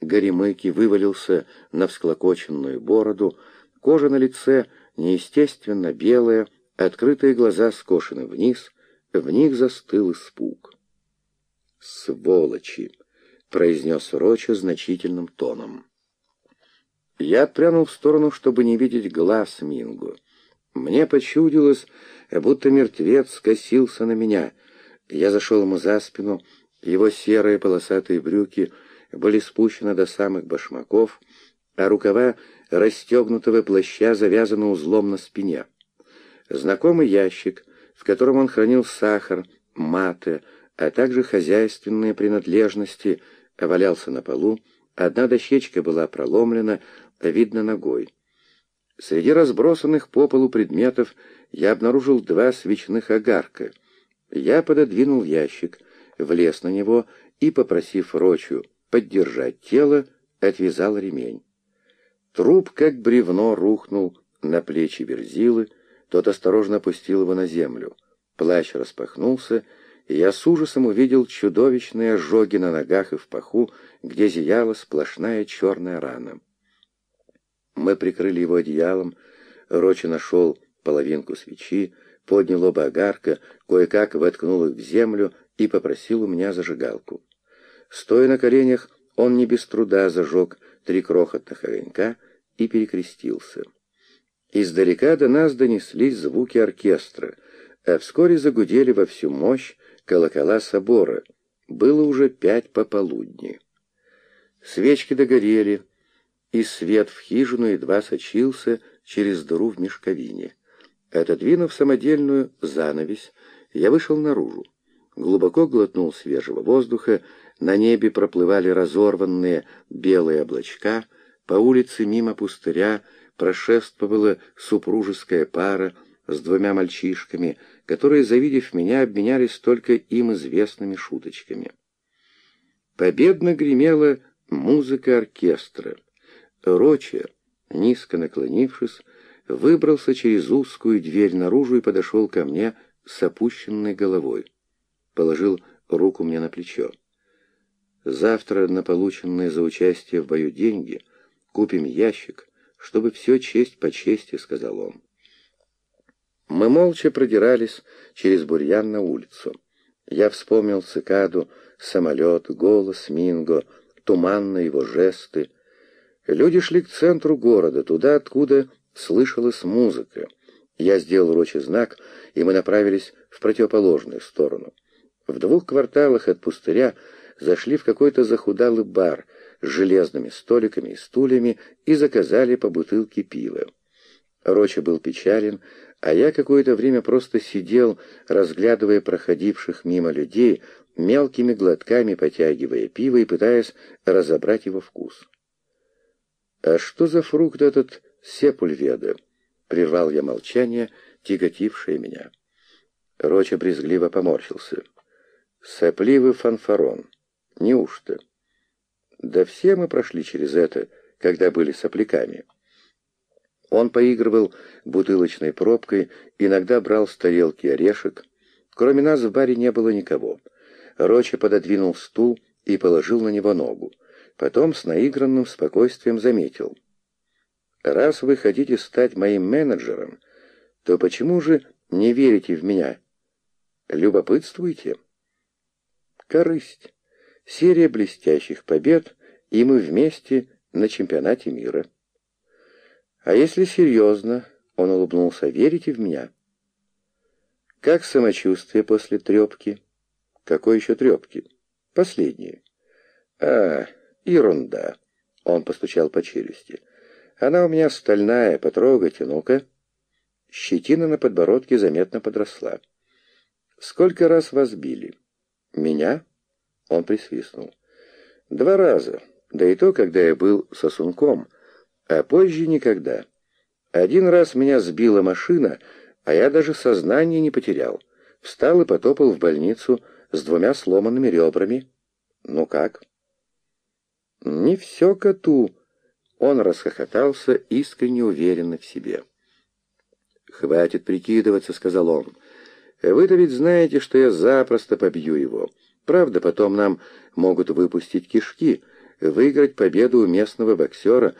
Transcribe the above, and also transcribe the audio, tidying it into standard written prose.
горемыки вывалился на всклокоченную бороду, кожа на лице неестественно белая, открытые глаза скошены вниз, в них застыл испуг. «Сволочи!» — произнес Роча значительным тоном. Я отпрянул в сторону, чтобы не видеть глаз Минго. Мне почудилось, будто мертвец скосился на меня. Я зашел ему за спину, его серые полосатые брюки были спущены до самых башмаков, а рукава расстегнутого плаща завязаны узлом на спине. Знакомый ящик, в котором он хранил сахар, маты, а также хозяйственные принадлежности, валялся на полу, одна дощечка была проломлена, видно ногой. Среди разбросанных по полу предметов я обнаружил 2 свечных огарка. Я пододвинул ящик, влез на него и, попросив Рочу поддержать тело, отвязал ремень. Труп, как бревно, рухнул на плечи Верзилы, тот осторожно опустил его на землю. Плащ распахнулся, и я с ужасом увидел чудовищные ожоги на ногах и в паху, где зияла сплошная черная рана. Мы прикрыли его одеялом, Роча нашел половинку свечи, поднял оба огарка, кое-как воткнул их в землю и попросил у меня зажигалку. Стоя на коленях, он не без труда зажег 3 крохотных огонька и перекрестился. Издалека до нас донеслись звуки оркестра, а вскоре загудели во всю мощь колокола собора. Было уже 5 пополудни. Свечки догорели, и свет в хижину едва сочился через дыру в мешковине. Отодвинув самодельную занавесь, я вышел наружу. Глубоко глотнул свежего воздуха, на небе проплывали разорванные белые облачка, по улице мимо пустыря прошествовала супружеская пара с 2 мальчишками, которые, завидев меня, обменялись только им известными шуточками. Победно гремела музыка оркестра. Роча, низко наклонившись, выбрался через узкую дверь наружу и подошел ко мне с опущенной головой. Положил руку мне на плечо. «Завтра на полученные за участие в бою деньги купим ящик, чтобы все честь по чести», — сказал он. Мы молча продирались через бурьян на улицу. Я вспомнил цикаду, самолет, голос Минго, туманные его жесты. Люди шли к центру города, туда, откуда слышалась музыка. Я сделал Роче знак, и мы направились в противоположную сторону. В 2 кварталах от пустыря зашли в какой-то захудалый бар с железными столиками и стульями и заказали по бутылке пива. Роча был печален, а я какое-то время просто сидел, разглядывая проходивших мимо людей, мелкими глотками потягивая пиво и пытаясь разобрать его вкус. «А что за фрукт этот сепульведа?» — прервал я молчание, тяготившее меня. Роча брезгливо поморщился. «Сопливый фанфарон. Неужто?» «Да все мы прошли через это, когда были сопляками». Он поигрывал бутылочной пробкой, иногда брал с тарелки орешек. Кроме нас в баре не было никого. Роча пододвинул стул и положил на него ногу. Потом с наигранным спокойствием заметил: «Раз вы хотите стать моим менеджером, то почему же не верите в меня? Любопытствуете?» «Корысть. Серия блестящих побед, и мы вместе на чемпионате мира». «А если серьезно, — он улыбнулся, — верите в меня?» «Как самочувствие после трепки?» «Какой еще трепки?» «Последние». «А, ерунда!» — он постучал по челюсти. «Она у меня стальная, потрогайте, ну-ка». Щетина на подбородке заметно подросла. «Сколько раз вас били?» «Меня?» — он присвистнул. «2 раза, да и то, когда я был сосунком, а позже никогда. 1 раз меня сбила машина, а я даже сознание не потерял. Встал и потопал в больницу с 2 сломанными ребрами. Ну как?» «Не все коту!» Он расхохотался, искренне уверенно в себе. «Хватит прикидываться», — сказал он. «Вы-то ведь знаете, что я запросто побью его. Правда, потом нам могут выпустить кишки. выиграть победу у местного боксера,